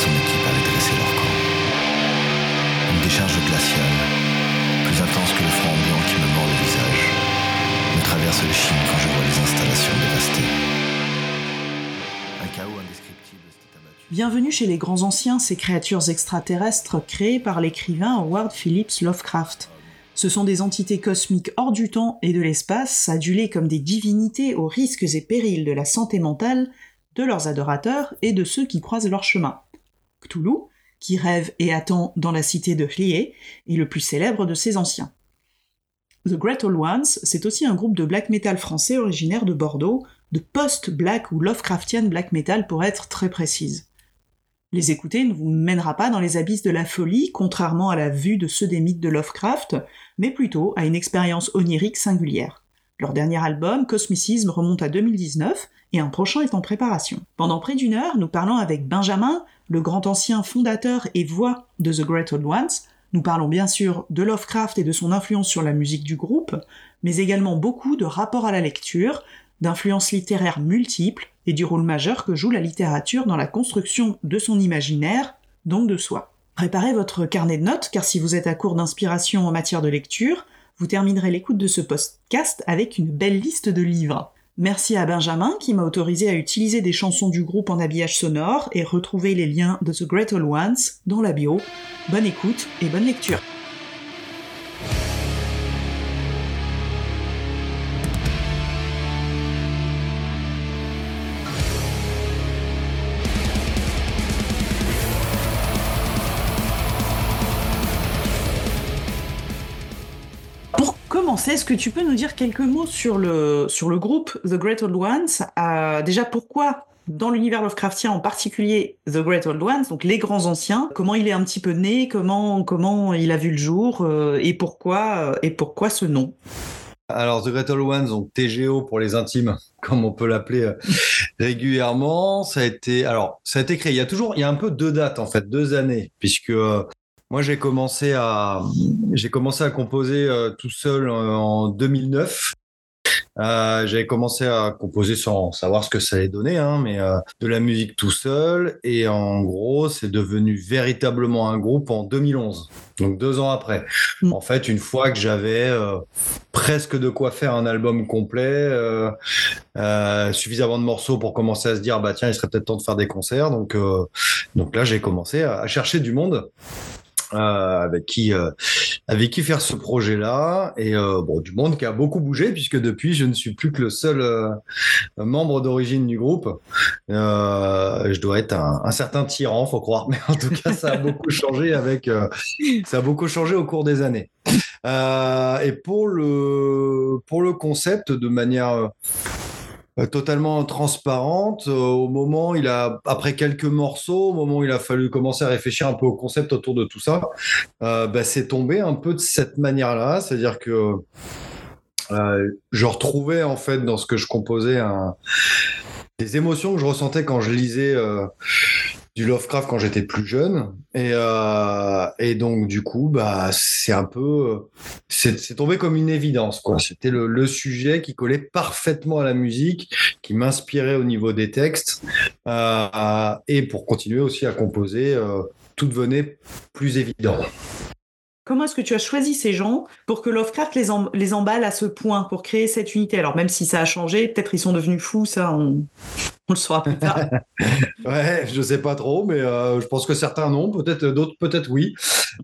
son équipe avait dressé leur camp. Une décharge glaciale, plus intense que le froid ambiant qui me mord le visage, me traverse l'échine quand je vois les installations dévastées. Un chaos indescriptible s'est abattu. Bienvenue chez les Grands Anciens, ces créatures extraterrestres créées par l'écrivain Howard Phillips Lovecraft. Ce sont des entités cosmiques hors du temps et de l'espace, adulées comme des divinités aux risques et périls de la santé mentale de leurs adorateurs et de ceux qui croisent leur chemin. Cthulhu, qui rêve et attend dans la cité de Hlié, est le plus célèbre de ces anciens. The Great Old Ones, c'est aussi un groupe de black metal français originaire de Bordeaux, de post-black ou Lovecraftian black metal pour être très précise. Les écouter ne vous mènera pas dans les abysses de la folie, contrairement à la vue de ceux des mythes de Lovecraft, mais plutôt à une expérience onirique singulière. Leur dernier album, Cosmicism, remonte à 2019, et un prochain est en préparation. Pendant près d'une heure, nous parlons avec Benjamin, le grand ancien fondateur et voix de The Great Old Ones. Nous parlons bien sûr de Lovecraft et de son influence sur la musique du groupe, mais également beaucoup de rapports à la lecture, d'influences littéraires multiples, et du rôle majeur que joue la littérature dans la construction de son imaginaire, donc de soi. Préparez votre carnet de notes, car si vous êtes à court d'inspiration en matière de lecture, vous terminerez l'écoute de ce podcast avec une belle liste de livres. Merci à Benjamin qui m'a autorisé à utiliser des chansons du groupe en habillage sonore et retrouver les liens de The Great Old Ones dans la bio. Bonne écoute et bonne lecture. Est-ce que tu peux nous dire quelques mots sur le groupe The Great Old Ones, déjà pourquoi, dans l'univers Lovecraftien en particulier, The Great Old Ones, donc les grands anciens, comment il est un petit peu né, comment il a vu le jour, et pourquoi ce nom? Alors, The Great Old Ones, donc TGO pour les intimes, comme on peut l'appeler régulièrement, ça a été créé. Il y a un peu deux dates, en fait, 2 années, puisque moi, j'ai commencé à composer tout seul en 2009. J'avais commencé à composer sans savoir ce que ça allait donner, mais de la musique tout seul. Et en gros, c'est devenu véritablement un groupe en 2011, donc 2 ans après. En fait, une fois que j'avais presque de quoi faire un album complet, suffisamment de morceaux pour commencer à se dire, bah tiens, il serait peut-être temps de faire des concerts. Donc là, j'ai commencé à chercher du monde. Avec qui faire ce projet-là, et du monde qui a beaucoup bougé, puisque depuis je ne suis plus que le seul membre d'origine du groupe. Je dois être un certain tyran, faut croire, mais en tout cas ça a beaucoup changé au cours des années. Et pour le concept, de manière totalement transparente, après quelques morceaux, au moment où il a fallu commencer à réfléchir un peu au concept autour de tout ça, c'est tombé un peu de cette manière-là, c'est-à-dire que je retrouvais en fait dans ce que je composais des émotions que je ressentais quand je lisais du Lovecraft quand j'étais plus jeune, et donc du coup c'est un peu c'est tombé comme une évidence, quoi. C'était le sujet qui collait parfaitement à la musique, qui m'inspirait au niveau des textes, et pour continuer aussi à composer, tout devenait plus évident. Comment est-ce que tu as choisi ces gens pour que Lovecraft les emballe à ce point, pour créer cette unité? Alors même si ça a changé, peut-être ils sont devenus fous, ça on le saura plus tard. Ouais, je sais pas trop, mais je pense que certains non, peut-être d'autres, peut-être oui.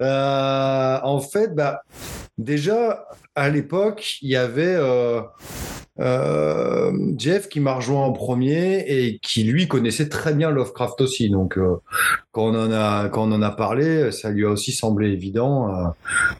En fait, déjà à l'époque, il y avait Jeff qui m'a rejoint en premier et qui lui connaissait très bien Lovecraft aussi. Donc quand on en a parlé, ça lui a aussi semblé évident.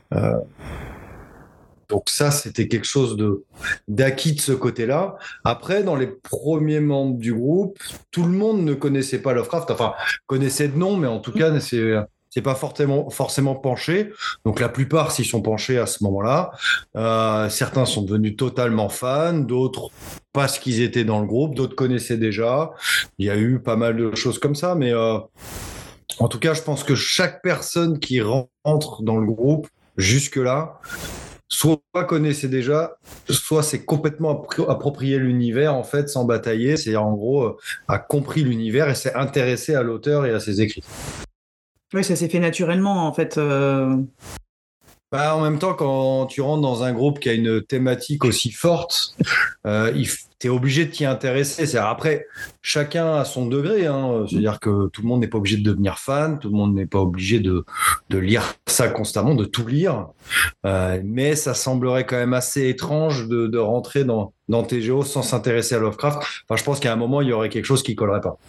Donc ça, c'était quelque chose d'acquis de ce côté-là. Après, dans les premiers membres du groupe, tout le monde ne connaissait pas Lovecraft. Enfin, connaissait de nom, mais en tout cas, c'est pas forcément penché. Donc la plupart s'y sont penchés à ce moment-là. Certains sont devenus totalement fans, d'autres parce qu'ils étaient dans le groupe, d'autres connaissaient déjà. Il y a eu pas mal de choses comme ça, mais en tout cas, je pense que chaque personne qui rentre dans le groupe jusque-là soit connaissait déjà, soit s'est complètement approprié l'univers en fait sans batailler. C'est en gros a compris l'univers et s'est intéressé à l'auteur et à ses écrits. Oui, ça s'est fait naturellement en fait. Bah, en même temps, quand tu rentres dans un groupe qui a une thématique aussi forte, t'es obligé de t'y intéresser. C'est-à-dire, après, chacun a son degré. Hein. C'est-à-dire que tout le monde n'est pas obligé de devenir fan, tout le monde n'est pas obligé de lire ça constamment, de tout lire. Mais ça semblerait quand même assez étrange de rentrer dans TGO sans s'intéresser à Lovecraft. Enfin, je pense qu'à un moment, il y aurait quelque chose qui collerait pas.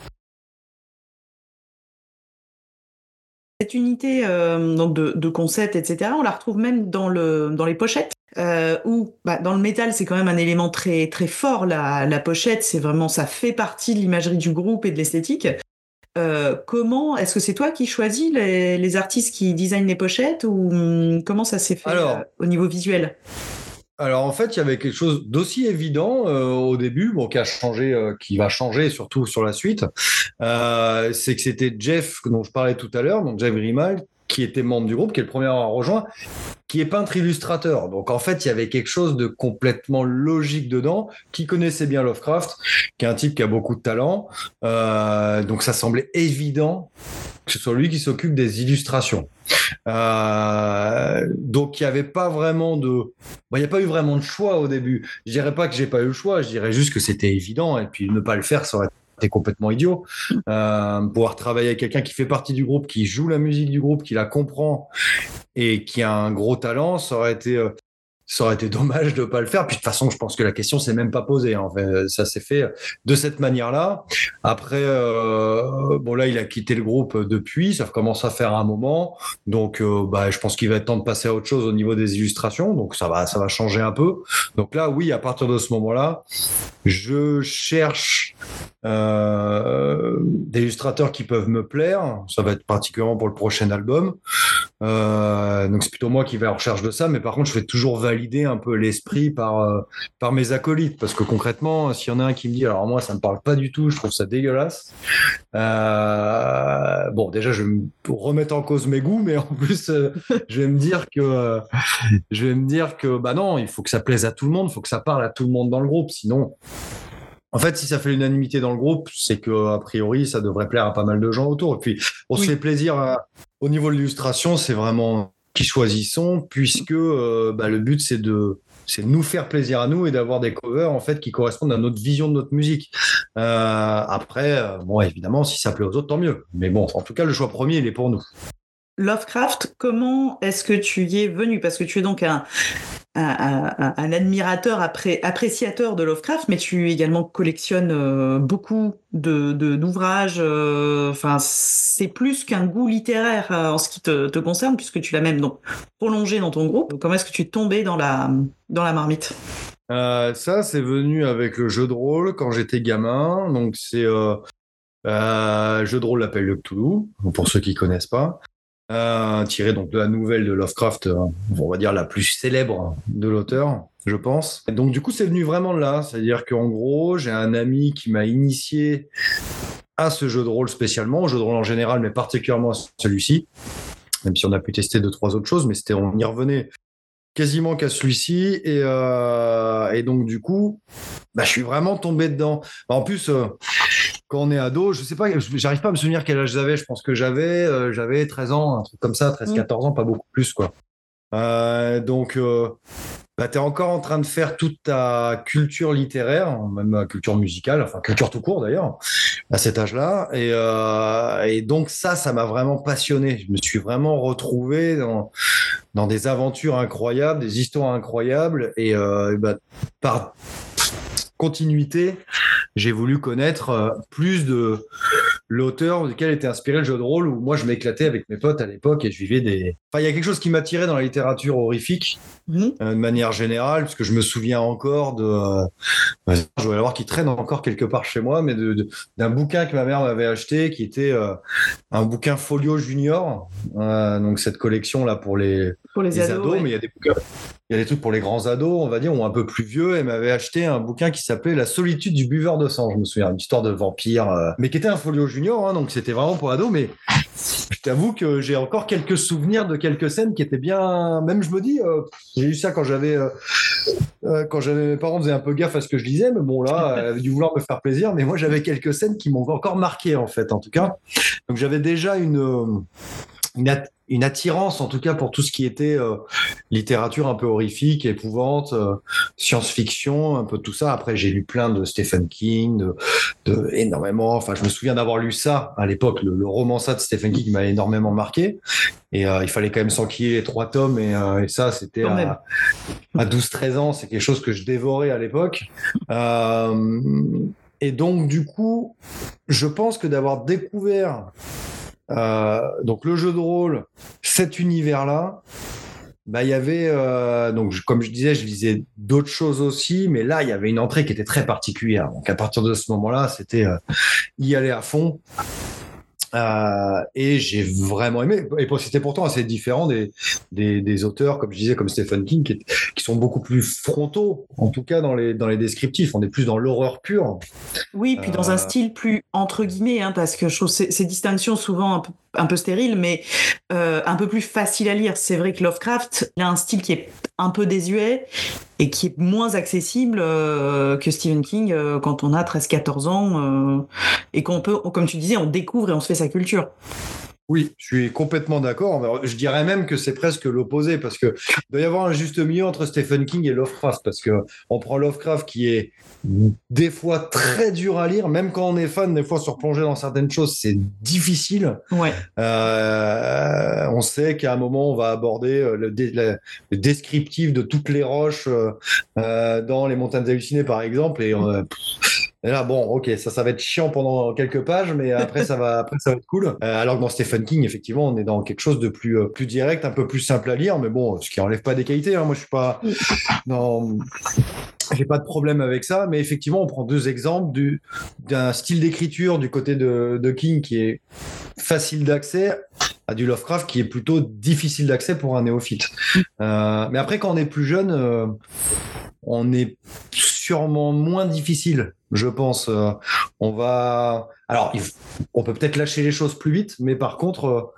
Cette unité donc de concept, etc., on la retrouve même dans les pochettes, où dans le métal, c'est quand même un élément très, très fort. La pochette, c'est vraiment, ça fait partie de l'imagerie du groupe et de l'esthétique. Comment, est-ce que c'est toi qui choisis les artistes qui designent les pochettes ou comment ça s'est fait au niveau visuel? Alors en fait, il y avait quelque chose d'aussi évident au début, qui a changé, qui va changer surtout sur la suite. C'est que c'était Jeff dont je parlais tout à l'heure, donc Jeff Grimald, qui était membre du groupe, qui est le premier à avoir rejoint, qui est peintre illustrateur. Donc en fait, il y avait quelque chose de complètement logique dedans, qui connaissait bien Lovecraft, qui est un type qui a beaucoup de talent. Donc ça semblait évident que ce soit lui qui s'occupe des illustrations. Donc il n'y avait pas vraiment il n'y a pas eu vraiment de choix au début. Je dirais pas que j'ai pas eu le choix, je dirais juste que c'était évident et puis ne pas le faire, ça aurait été complètement idiot. Pouvoir travailler avec quelqu'un qui fait partie du groupe, qui joue la musique du groupe, qui la comprend et qui a un gros talent, ça aurait été dommage de pas le faire. Puis de toute façon, je pense que la question s'est même pas posée. En fait, ça s'est fait de cette manière-là. Après, là, il a quitté le groupe depuis. Ça commence à faire un moment. Donc, je pense qu'il va être temps de passer à autre chose au niveau des illustrations. Donc, ça va changer un peu. Donc là, oui, à partir de ce moment-là, je cherche des illustrateurs qui peuvent me plaire. Ça va être particulièrement pour le prochain album. Donc c'est plutôt moi qui vais en recherche de ça, mais par contre je vais toujours valider un peu l'esprit par mes acolytes, parce que concrètement, s'il y en a un qui me dit alors moi ça me parle pas du tout, je trouve ça dégueulasse, déjà je vais me remettre en cause mes goûts, mais en plus je vais me dire que non, il faut que ça plaise à tout le monde, il faut que ça parle à tout le monde dans le groupe, sinon en fait, si ça fait l'unanimité dans le groupe, c'est que a priori, ça devrait plaire à pas mal de gens autour. Et puis, on se fait plaisir au niveau de l'illustration, c'est vraiment qui choisissons, puisque le but c'est de nous faire plaisir à nous et d'avoir des covers en fait qui correspondent à notre vision de notre musique. Après, évidemment, si ça plaît aux autres, tant mieux. Mais bon, en tout cas, le choix premier, il est pour nous. Lovecraft, comment est-ce que tu y es venu? Parce que tu es donc un admirateur, appréciateur de Lovecraft, mais tu également collectionnes beaucoup d'ouvrages. Enfin, c'est plus qu'un goût littéraire en ce qui te concerne, puisque tu l'as même donc prolongé dans ton groupe. Comment est-ce que tu es tombé dans la marmite? Ça, c'est venu avec le jeu de rôle quand j'étais gamin. Donc, c'est jeu de rôle l'appel de Cthulhu, pour ceux qui connaissent pas. Tiré donc de la nouvelle de Lovecraft, on va dire la plus célèbre de l'auteur, je pense. Et donc du coup, c'est venu vraiment de là, c'est-à-dire qu'en gros, j'ai un ami qui m'a initié à ce jeu de rôle spécialement, au jeu de rôle en général, mais particulièrement à celui-ci, même si on a pu tester 2-3 autres choses, mais on y revenait quasiment qu'à celui-ci, et donc du coup, je suis vraiment tombé dedans. En plus, quand on est ado, je sais pas, j'arrive pas à me souvenir quel âge j'avais. Je pense que j'avais 13 ans, un truc comme ça, 13-14 ans, pas beaucoup plus, quoi. Donc, t'es encore en train de faire toute ta culture littéraire, même culture musicale, enfin culture tout court d'ailleurs, à cet âge-là. Et donc ça m'a vraiment passionné. Je me suis vraiment retrouvé dans des aventures incroyables, des histoires incroyables, et par continuité, j'ai voulu connaître plus de l'auteur duquel était inspiré le jeu de rôle, où moi je m'éclatais avec mes potes à l'époque et je vivais il y a quelque chose qui m'attirait dans la littérature horrifique de manière générale, parce que je me souviens encore je dois l'avoir qui traîne encore quelque part chez moi, mais d'un bouquin que ma mère m'avait acheté, qui était un bouquin Folio Junior, donc cette collection là pour les ados, ouais. Mais il y a des bouquins. Il y a des trucs pour les grands ados, on va dire, ou un peu plus vieux. Elle m'avait acheté un bouquin qui s'appelait La solitude du buveur de sang, je me souviens, une histoire de vampire, mais qui était un Folio Junior. junior, hein, donc c'était vraiment pour ado, mais je t'avoue que j'ai encore quelques souvenirs de quelques scènes qui étaient bien. Même je me dis, j'ai eu ça quand j'avais mes parents faisaient un peu gaffe à ce que je disais, mais bon là, elle avait dû vouloir me faire plaisir, mais moi j'avais quelques scènes qui m'ont encore marqué en fait, en tout cas. Donc j'avais déjà une attirance en tout cas pour tout ce qui était littérature un peu horrifique, épouvante, science-fiction, un peu tout ça. Après j'ai lu plein de Stephen King, de énormément. Enfin je me souviens d'avoir lu ça à l'époque, le roman ça de Stephen King m'a énormément marqué. Et il fallait quand même s'enquiller les 3 tomes et ça c'était à 12-13 ans, c'est quelque chose que je dévorais à l'époque. Et donc du coup, je pense que d'avoir découvert donc le jeu de rôle, cet univers-là, bah il y avait donc comme je disais, je lisais d'autres choses aussi, mais là il y avait une entrée qui était très particulière. Donc à partir de ce moment-là, c'était y aller à fond. Et j'ai vraiment aimé. Et c'était pourtant assez différent des auteurs, comme je disais, comme Stephen King, qui sont beaucoup plus frontaux, en tout cas dans les descriptifs. On est plus dans l'horreur pure. Oui, puis dans un style plus entre guillemets, hein, parce que je trouve ces distinctions souvent un peu stériles, mais un peu plus facile à lire. C'est vrai que Lovecraft, il a un style qui est un peu désuet et qui est moins accessible que Stephen King quand on a 13-14 ans et qu'on peut, comme tu disais, on découvre et on se fait sa culture. Oui, je suis complètement d'accord. Je dirais même que c'est presque l'opposé parce que il doit y avoir un juste milieu entre Stephen King et Lovecraft parce que on prend Lovecraft qui est des fois très dur à lire, même quand on est fan, des fois se replonger dans certaines choses, c'est difficile. Ouais. On sait qu'à un moment, on va aborder le descriptif de toutes les roches dans les montagnes hallucinées, par exemple, et là, bon, ok, ça va être chiant pendant quelques pages, mais après ça va être cool. Alors que dans Stephen King, effectivement, on est dans quelque chose de plus direct, un peu plus simple à lire, mais bon, ce qui enlève pas des qualités. Hein. Moi, je suis pas j'ai pas de problème avec ça, mais effectivement, on prend 2 exemples d'un style d'écriture du côté de King qui est facile d'accès à du Lovecraft qui est plutôt difficile d'accès pour un néophyte. Mais après, quand on est plus jeune, on est sûrement moins difficile, je pense. Alors, on peut peut-être lâcher les choses plus vite, mais par contre,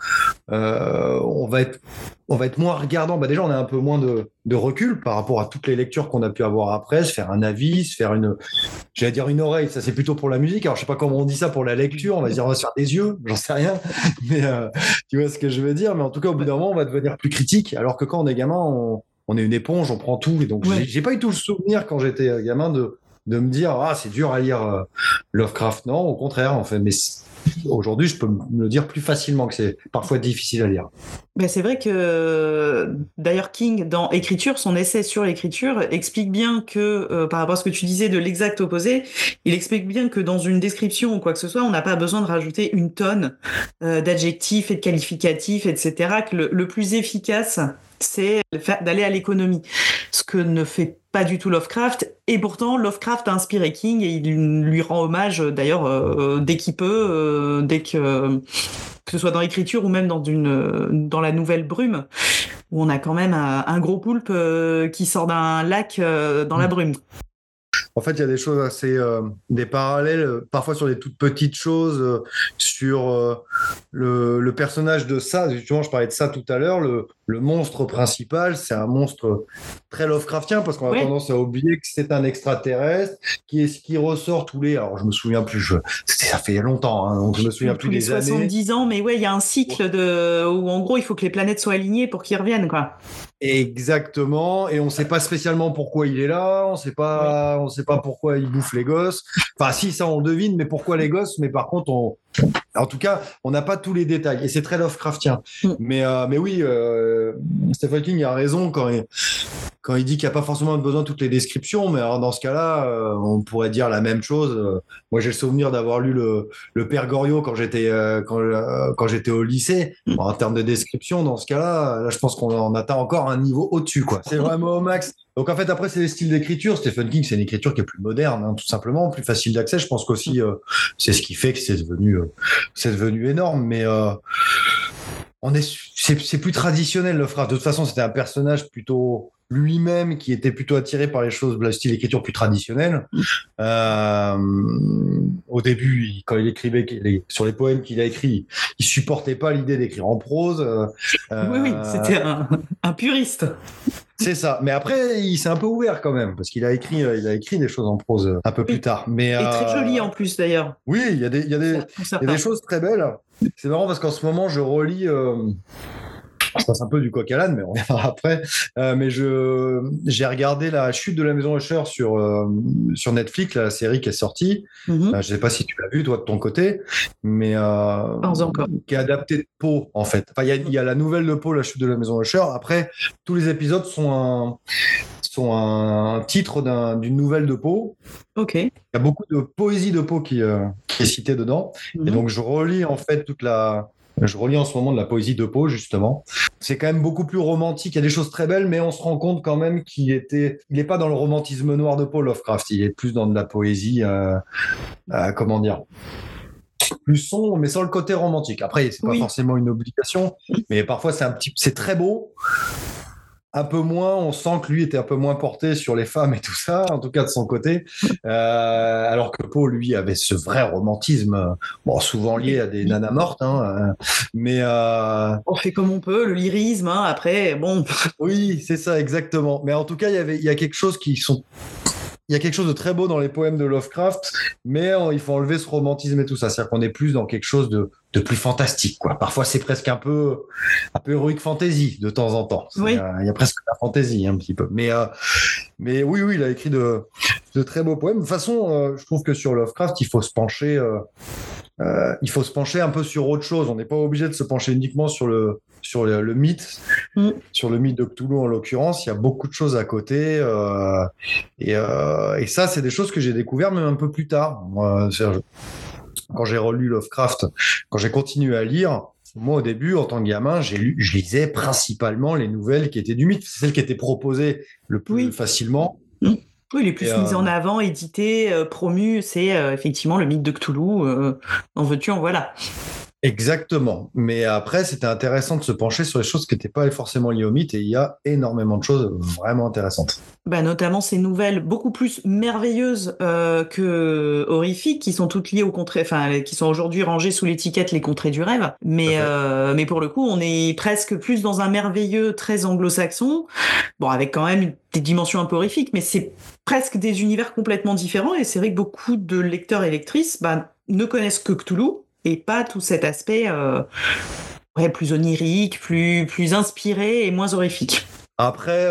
on va être moins regardant. Bah déjà, on a un peu moins de recul par rapport à toutes les lectures qu'on a pu avoir après, se faire un avis, se faire j'allais dire une oreille, ça c'est plutôt pour la musique. Alors, je sais pas comment on dit ça pour la lecture, on va se faire des yeux, j'en sais rien. Mais tu vois ce que je veux dire. Mais en tout cas, au bout d'un moment, on va devenir plus critique, alors que quand on est gamin, on est une éponge, on prend tout. Et donc, j'ai pas eu tout le souvenir quand j'étais gamin de me dire c'est dur à lire Lovecraft. Non, au contraire, en fait. Mais aujourd'hui, je peux me le dire plus facilement que c'est parfois difficile à lire. Ben c'est vrai que d'ailleurs King, dans Écriture, son essai sur l'écriture, explique bien que, par rapport à ce que tu disais de l'exact opposé, il explique bien que dans une description ou quoi que ce soit, on n'a pas besoin de rajouter une tonne d'adjectifs et de qualificatifs, etc. Que le plus efficace, c'est d'aller à l'économie. Ce que ne fait pas du tout Lovecraft, et pourtant Lovecraft a inspiré King et il lui rend hommage d'ailleurs dès qu'il peut, dès que ce soit dans l'écriture ou même dans la Nouvelle Brume, où on a quand même un gros poulpe qui sort d'un lac dans la brume. En fait, il y a des choses assez, des parallèles, parfois sur des toutes petites choses, sur le personnage de ça. Justement, je parlais de ça tout à l'heure. Le monstre principal, c'est un monstre très Lovecraftien parce qu'on a tendance à oublier que c'est un extraterrestre qui ressort tous les. Alors, je me souviens plus. Ça fait longtemps, hein, donc je me souviens plus tous les des années. 70 ans, mais ouais, il y a un cycle où en gros, il faut que les planètes soient alignées pour qu'ils reviennent, quoi. Exactement, et on ne sait pas spécialement pourquoi il est là, on sait pas pourquoi il bouffe les gosses. Enfin, si, ça on devine, mais pourquoi les gosses? Mais par contre, en tout cas, on n'a pas tous les détails, et c'est très Lovecraftien. Mais oui, Stephen King a raison quand il dit qu'il n'y a pas forcément besoin de toutes les descriptions, mais alors dans ce cas-là, on pourrait dire la même chose. Moi, j'ai le souvenir d'avoir lu le Père Goriot quand j'étais au lycée. Bon, en termes de description, dans ce cas-là, je pense qu'on atteint encore un niveau au-dessus, quoi. C'est vraiment au max. Donc en fait, après, c'est les styles d'écriture. Stephen King, c'est une écriture qui est plus moderne, hein, tout simplement, plus facile d'accès. Je pense qu'aussi, c'est ce qui fait que c'est devenu énorme. Mais c'est plus traditionnel, Lovecraft. De toute façon, c'était un personnage plutôt lui-même qui était plutôt attiré par les choses, le style d'écriture plus traditionnel. Au début, quand il écrivait sur les poèmes qu'il a écrits, il supportait pas l'idée d'écrire en prose. Oui, c'était un puriste. C'est ça. Mais après, il s'est un peu ouvert quand même, parce qu'il a écrit des choses en prose un peu plus tard. Mais, et très joli en plus d'ailleurs. Oui, il y a des choses très belles. C'est marrant parce qu'en ce moment, je relis. Je passe un peu du coq à l'âne, mais on verra après. Mais j'ai regardé La Chute de la Maison Usher sur Netflix, la série qui est sortie. Je ne sais pas si tu l'as vu, toi, de ton côté, mais qui est adaptée de Poe, en fait. Enfin, il y a la nouvelle de Poe, La Chute de la Maison Usher. Après, tous les épisodes sont un titre d'une nouvelle de Poe. Ok. Il y a beaucoup de poésie de Poe qui est citée dedans. Et donc, je relis en fait je relis en ce moment de la poésie de Poe, justement. C'est quand même beaucoup plus romantique. Il y a des choses très belles, mais on se rend compte quand même il n'est pas dans le romantisme noir de Poe Lovecraft. Il est plus dans de la poésie, comment dire, plus sombre, mais sans le côté romantique. Après, c'est pas forcément une obligation, mais parfois c'est très beau. Un peu moins, on sent que lui était un peu moins porté sur les femmes et tout ça, en tout cas de son côté, alors que Poe, lui, avait ce vrai romantisme, souvent lié à des nanas mortes, mais on fait comme on peut, le lyrisme, après, bon. Oui, c'est ça, exactement. Mais en tout cas, il y a quelque chose il y a quelque chose de très beau dans les poèmes de Lovecraft, mais il faut enlever ce romantisme et tout ça. C'est-à-dire qu'on est plus dans quelque chose de plus fantastique, quoi. Parfois, c'est presque un peu heroic fantasy de temps en temps. Il y a presque de la fantasy, un petit peu. Mais oui, il a écrit de très beaux poèmes. De toute façon, je trouve que sur Lovecraft, il faut se pencher un peu sur autre chose. On n'est pas obligé de se pencher uniquement sur le mythe, sur le mythe de Cthulhu en l'occurrence. Il y a beaucoup de choses à côté. Et ça, c'est des choses que j'ai découvert même un peu plus tard. Quand j'ai relu Lovecraft, quand j'ai continué à lire, moi, au début, en tant que gamin, je lisais principalement les nouvelles qui étaient du mythe. C'est celles qui étaient proposées le plus facilement. Oui, les plus mises en avant, éditées, promues, c'est effectivement le mythe de Cthulhu. En veux-tu, en voilà. Exactement. Mais après, c'était intéressant de se pencher sur les choses qui n'étaient pas forcément liées au mythe, et il y a énormément de choses vraiment intéressantes. Notamment ces nouvelles beaucoup plus merveilleuses que horrifiques, qui sont toutes liées au contraire, qui sont aujourd'hui rangées sous l'étiquette les contrées du rêve. Mais pour le coup, on est presque plus dans un merveilleux très anglo-saxon. Bon, avec quand même des dimensions un peu horrifiques, mais c'est presque des univers complètement différents. Et c'est vrai que beaucoup de lecteurs et lectrices ne connaissent que Cthulhu et pas tout cet aspect plus onirique, plus inspiré et moins horrifique. Après,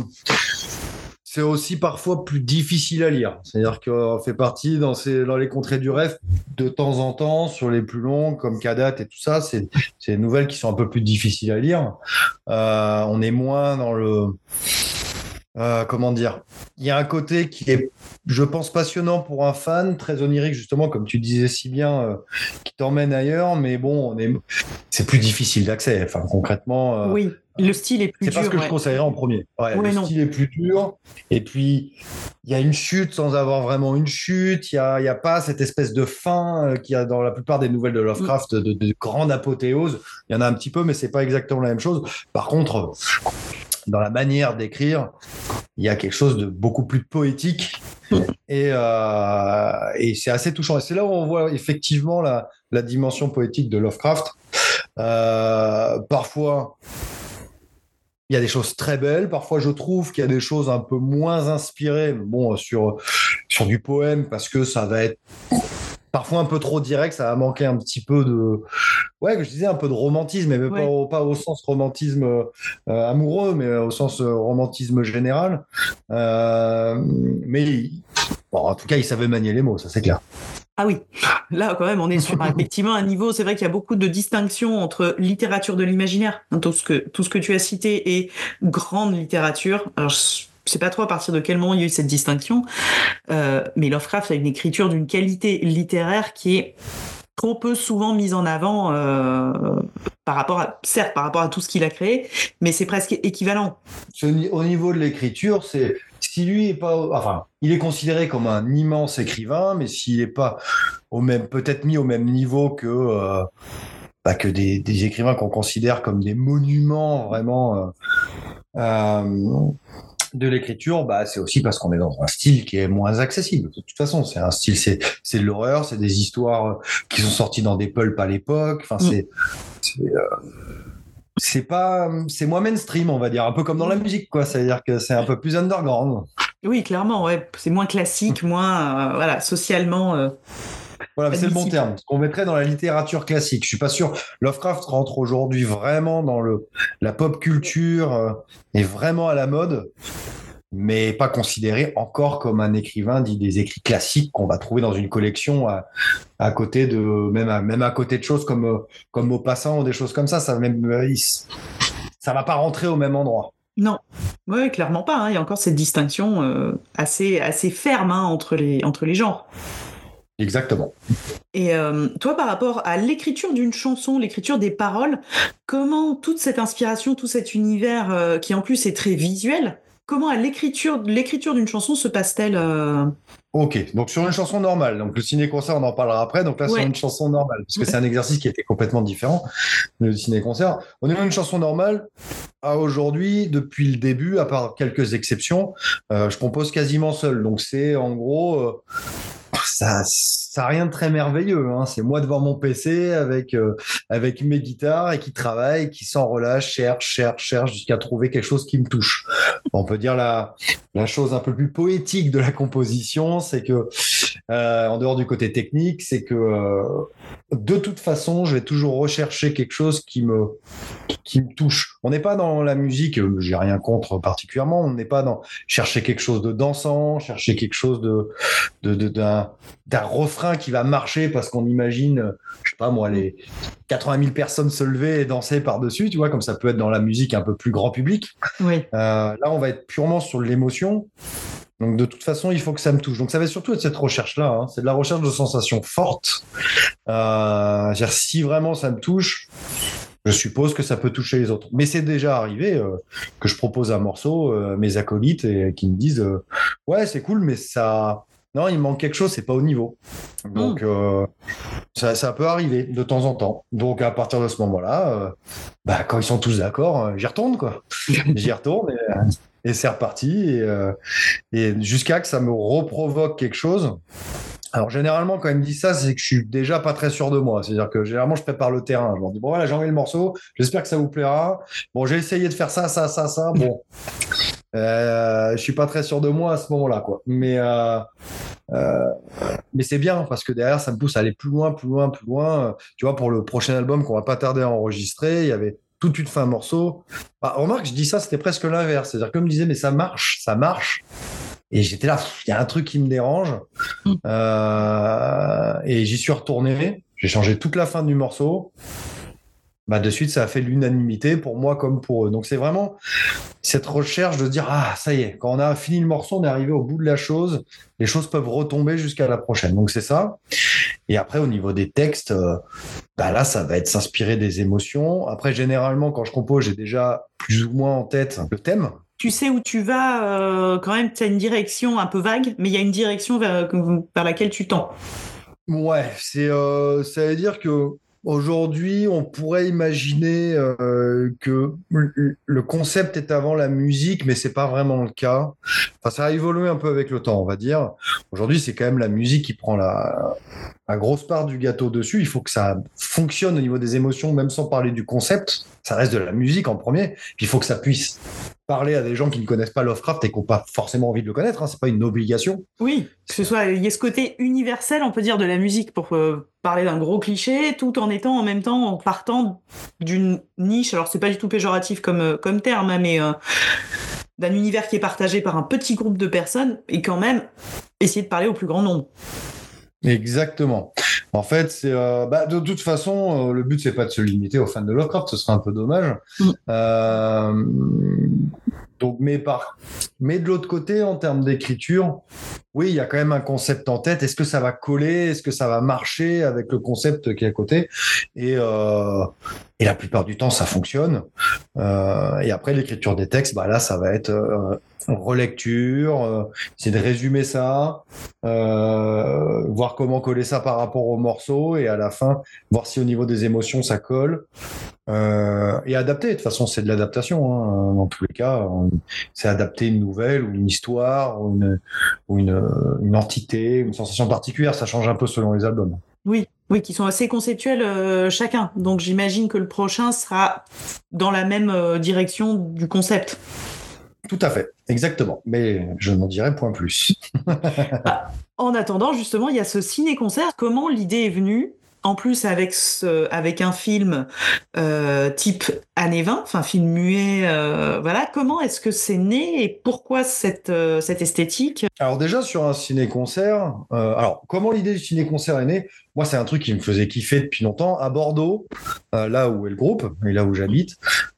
c'est aussi parfois plus difficile à lire. C'est-à-dire qu'on fait partie dans les contrées du rêve de temps en temps, sur les plus longs, comme Kadat et tout ça. C'est des nouvelles qui sont un peu plus difficiles à lire. On est moins dans le... comment dire, il y a un côté qui est, je pense, passionnant pour un fan, très onirique justement, comme tu disais si bien, qui t'emmène ailleurs, mais bon, c'est plus difficile d'accès. Enfin, concrètement, oui, le style est plus dur. C'est pas ce que je conseillerais en premier. Le style est plus dur, et puis il y a une chute sans avoir vraiment une chute. Il y a pas cette espèce de fin qu'il y a dans la plupart des nouvelles de Lovecraft, de grande apothéose. Il y en a un petit peu, mais c'est pas exactement la même chose. Par contre, dans la manière d'écrire, il y a quelque chose de beaucoup plus poétique et c'est assez touchant. Et c'est là où on voit effectivement la dimension poétique de Lovecraft. Parfois, il y a des choses très belles. Parfois, je trouve qu'il y a des choses un peu moins inspirées, sur du poème, parce que ça va être parfois un peu trop direct, ça va manquer un petit peu je disais un peu de romantisme, mais pas au sens romantisme amoureux, mais au sens romantisme général. Mais en tout cas, il savait manier les mots, ça c'est clair. Ah oui, là quand même on est sur effectivement un niveau, c'est vrai qu'il y a beaucoup de distinctions entre littérature de l'imaginaire, tout ce que tu as cité, et grande littérature. Alors je sais pas trop à partir de quel moment il y a eu cette distinction, mais Lovecraft a une écriture d'une qualité littéraire qui est trop peu souvent mise en avant par rapport à tout ce qu'il a créé, mais c'est presque équivalent. Au niveau de l'écriture, si lui est pas, enfin, il est considéré comme un immense écrivain, mais s'il n'est pas peut-être mis au même niveau que des écrivains qu'on considère comme des monuments vraiment de l'écriture, c'est aussi parce qu'on est dans un style qui est moins accessible. De toute façon, c'est un style, c'est de l'horreur, c'est des histoires qui sont sorties dans des pulps à l'époque. Enfin, c'est moins mainstream, on va dire, un peu comme dans la musique, quoi. C'est-à-dire que c'est un peu plus underground. Oui, clairement, ouais. C'est moins classique, moins voilà, socialement. Voilà, c'est le bon terme. Ce qu'on mettrait dans la littérature classique. Je suis pas sûr. Lovecraft rentre aujourd'hui vraiment dans la pop culture, est vraiment à la mode, mais pas considéré encore comme un écrivain dit des écrits classiques qu'on va trouver dans une collection à côté de même à côté de choses comme Maupassant ou des choses comme ça. Ça va pas rentrer au même endroit. Non, ouais, clairement pas. Il y a encore cette distinction assez ferme entre les genres. Exactement. Et toi, par rapport à l'écriture d'une chanson, l'écriture des paroles, comment toute cette inspiration, tout cet univers qui en plus est très visuel, comment l'écriture d'une chanson se passe-t-elle Ok, donc sur une chanson normale, donc le ciné-concert on en parlera après, donc là sur une chanson normale, parce que c'est un exercice qui était complètement différent, le ciné-concert. On est dans une chanson normale, à aujourd'hui, depuis le début, à part quelques exceptions, je compose quasiment seul, donc c'est en gros... ça a rien de très merveilleux, hein. C'est moi devant mon PC avec mes guitares et qui travaille, qui sans relâche cherche jusqu'à trouver quelque chose qui me touche. On peut dire la chose un peu plus poétique de la composition, c'est que en dehors du côté technique, c'est que de toute façon, je vais toujours rechercher quelque chose qui me touche. On n'est pas dans la musique, j'ai rien contre particulièrement, on n'est pas dans chercher quelque chose de dansant, chercher quelque chose d'un refrain qui va marcher parce qu'on imagine, je sais pas moi, les 80 000 personnes se lever et danser par-dessus, tu vois, comme ça peut être dans la musique un peu plus grand public. Oui. Là, on va être purement sur l'émotion. Donc, de toute façon, il faut que ça me touche. Donc, ça va surtout être cette recherche-là. Hein. C'est de la recherche de sensations fortes. C'est-à-dire, si vraiment ça me touche, je suppose que ça peut toucher les autres. Mais c'est déjà arrivé que je propose un morceau à mes acolytes et qui me disent ouais, c'est cool, mais ça... Non, il manque quelque chose, c'est pas au niveau. Donc, ça peut arriver de temps en temps. Donc, à partir de ce moment-là, quand ils sont tous d'accord, j'y retourne, quoi. J'y retourne et c'est reparti. Et jusqu'à que ça me reprovoque quelque chose. Alors, généralement, quand ils me disent ça, c'est que je suis déjà pas très sûr de moi. C'est-à-dire que généralement, je prépare le terrain. Je leur dis, bon, voilà, j'ai envoyé le morceau. J'espère que ça vous plaira. Bon, j'ai essayé de faire ça. Bon. Je suis pas très sûr de moi à ce moment-là, quoi. Mais c'est bien parce que derrière, ça me pousse à aller plus loin. Tu vois, pour le prochain album qu'on va pas tarder à enregistrer, il y avait toute une fin morceau. Remarque, je dis ça, c'était presque l'inverse. C'est-à-dire que je me disais, mais ça marche. Et j'étais là, il y a un truc qui me dérange. Et j'y suis retourné. J'ai changé toute la fin du morceau. De suite, ça a fait l'unanimité pour moi comme pour eux. Donc, c'est vraiment cette recherche de se dire, ah, ça y est, quand on a fini le morceau, on est arrivé au bout de la chose. Les choses peuvent retomber jusqu'à la prochaine. Donc, c'est ça. Et après, au niveau des textes, là, ça va être s'inspirer des émotions. Après, généralement, quand je compose, j'ai déjà plus ou moins en tête le thème. Tu sais où tu vas, quand même, tu as une direction un peu vague, mais il y a une direction vers laquelle tu tends. Ouais, ça veut dire que aujourd'hui, on pourrait imaginer que le concept est avant la musique, mais c'est pas vraiment le cas. Enfin, ça a évolué un peu avec le temps, on va dire. Aujourd'hui, c'est quand même la musique qui prend la grosse part du gâteau dessus. Il faut que ça fonctionne au niveau des émotions, même sans parler du concept. Ça reste de la musique en premier. Puis il faut que ça puisse parler à des gens qui ne connaissent pas Lovecraft et qui n'ont pas forcément envie de le connaître. Hein. C'est pas une obligation. Oui, il y a ce côté universel, on peut dire, de la musique pour parler d'un gros cliché, tout en étant en même temps en partant d'une niche. Alors c'est pas du tout péjoratif comme terme, mais d'un univers qui est partagé par un petit groupe de personnes et quand même essayer de parler au plus grand nombre. Exactement. En fait, c'est de toute façon, le but c'est pas de se limiter aux fans de Lovecraft, ce serait un peu dommage. Donc, mais de l'autre côté, en termes d'écriture, oui, il y a quand même un concept en tête. Est-ce que ça va coller? Est-ce que ça va marcher avec le concept qui est à côté? Et la plupart du temps, ça fonctionne. Et après, l'écriture des textes, là, ça va être relecture, c'est de résumer ça, voir comment coller ça par rapport au morceau, et à la fin, voir si au niveau des émotions, ça colle. Et adapté. De toute façon, c'est de l'adaptation. Hein. Dans tous les cas, c'est adapter une nouvelle ou une histoire ou une entité, une sensation particulière. Ça change un peu selon les albums. Oui, qui sont assez conceptuels chacun. Donc j'imagine que le prochain sera dans la même direction du concept. Tout à fait, exactement. Mais je n'en dirai point plus. En attendant, justement, il y a ce ciné-concert. Comment l'idée est venue ? En plus, avec un film type années 20, enfin film muet, voilà. Comment est-ce que c'est né et pourquoi cette esthétique ? Alors déjà, sur un ciné-concert, alors comment l'idée du ciné-concert est née ? Moi, c'est un truc qui me faisait kiffer depuis longtemps. À Bordeaux, là où est le groupe, et là où j'habite,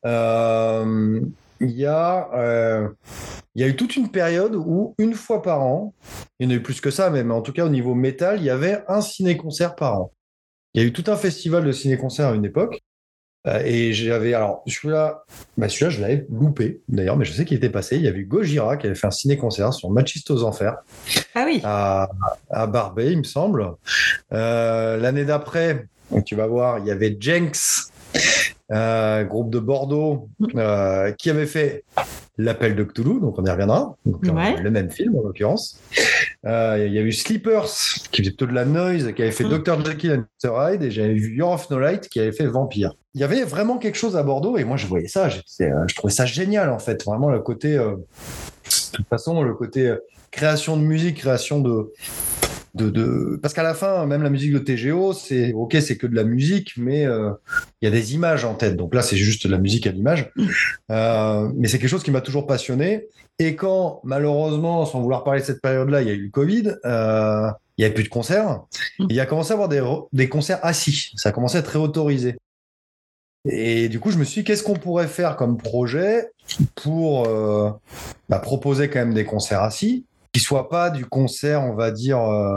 il y a eu toute une période où, une fois par an, il y en a eu plus que ça, mais en tout cas au niveau métal, il y avait un ciné-concert par an. Il y a eu tout un festival de ciné-concert à une époque. Et j'avais, alors, celui-là, je l'avais loupé, d'ailleurs, mais je sais qu'il était passé. Il y avait eu Gojira qui avait fait un ciné-concert sur Machiste aux Enfers. Ah oui. À Barbey, il me semble. L'année d'après, donc tu vas voir, il y avait Jenks, groupe de Bordeaux, qui avait fait L'Appel de Cthulhu, donc on y reviendra. Donc, le même film, en l'occurrence. Il y a eu Sleepers, qui faisait plutôt de la noise, qui avait fait Dr. Jekyll and Mr. Hyde, et j'avais vu Year of No Light, qui avait fait Vampire. Il y avait vraiment quelque chose à Bordeaux, et moi je voyais ça, je trouvais ça génial, en fait. Vraiment, le côté, de toute façon, le côté création de musique, création de parce qu'à la fin, même la musique de TGO, c'est que de la musique, mais il y a des images en tête. Donc là, c'est juste de la musique à l'image. Mais c'est quelque chose qui m'a toujours passionné. Et quand, malheureusement, sans vouloir parler de cette période-là, il y a eu le Covid, il n'y avait plus de concerts. Il y a commencé à avoir des concerts assis. Ça a commencé à être très autorisé. Et du coup, je me suis dit, qu'est-ce qu'on pourrait faire comme projet pour proposer quand même des concerts assis qui soient pas du concert, on va dire,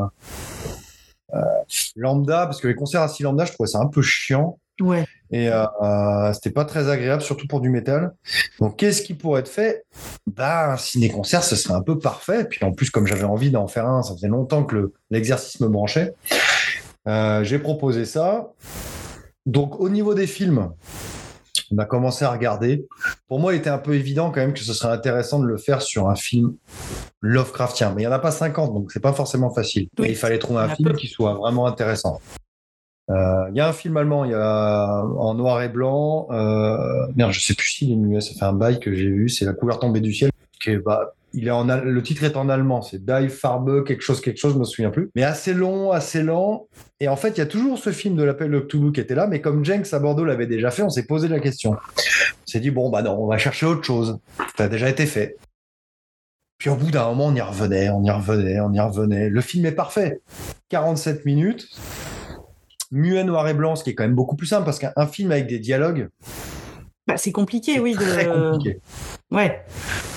lambda, parce que les concerts assis lambda, je trouvais ça un peu chiant. Ouais. Et c'était pas très agréable, surtout pour du métal. Donc, qu'est-ce qui pourrait être fait ? Un ciné-concert, ce serait un peu parfait. Et puis, en plus, comme j'avais envie d'en faire un, ça faisait longtemps que l'exercice me branchait. J'ai proposé ça. Donc, au niveau des films, on a commencé à regarder. Pour moi, il était un peu évident quand même que ce serait intéressant de le faire sur un film Lovecraftien. Mais il n'y en a pas 50, donc c'est pas forcément facile. Oui. Et il fallait trouver un film qui soit vraiment intéressant. Il y a un film allemand, en noir et blanc. Je sais plus s'il est muet, ça fait un bail que j'ai vu, c'est La couleur tombée du ciel. Le titre est en allemand, c'est Die Farbe, quelque chose, je me souviens plus. Mais assez long, assez lent. Et en fait, il y a toujours ce film de l'Appel de Cthulhu qui était là, mais comme Jenks à Bordeaux l'avait déjà fait, on s'est posé la question. On s'est dit, non, on va chercher autre chose. Ça a déjà été fait. Puis au bout d'un moment, on y revenait. Le film est parfait. 47 minutes. Muet noir et blanc, ce qui est quand même beaucoup plus simple, parce qu'un film avec des dialogues... c'est compliqué, c'est très compliqué. Ouais.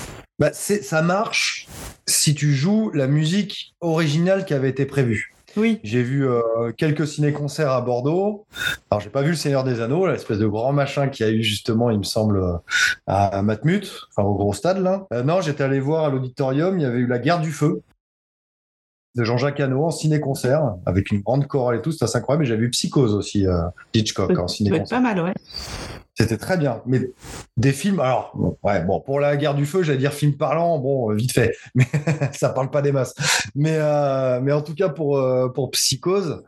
Ça marche si tu joues la musique originale qui avait été prévue. Oui. J'ai vu quelques ciné-concerts à Bordeaux. Alors, j'ai pas vu Le Seigneur des Anneaux, l'espèce de grand machin qu'il y a eu justement, il me semble, à Matmut, au gros stade, là. Non, j'étais allé voir à l'auditorium, il y avait eu La Guerre du Feu de Jean-Jacques Hano en ciné-concert, avec une grande chorale et tout, c'était assez incroyable. Et j'avais vu Psychose aussi, Hitchcock, en ciné-concert. Pas mal, ouais. C'était très bien. Mais des films, alors, pour La Guerre du Feu, j'allais dire film parlant, vite fait. Mais ça parle pas des masses. Mais en tout cas, pour Psychose,